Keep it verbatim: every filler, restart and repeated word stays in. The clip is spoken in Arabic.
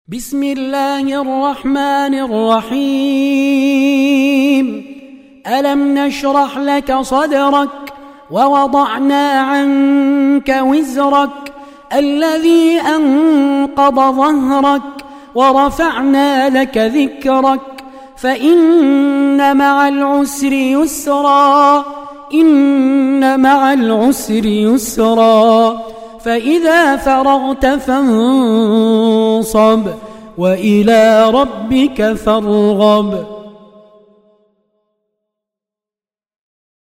بسم الله الرحمن الرحيم. ألم نشرح لك صدرك ووضعنا عنك وزرك الذي أنقض ظهرك ورفعنا لك ذكرك فإن مع العسر يسرا إن مع العسر يسرا فإذا فرغت فانصب وإلى ربك فارغب.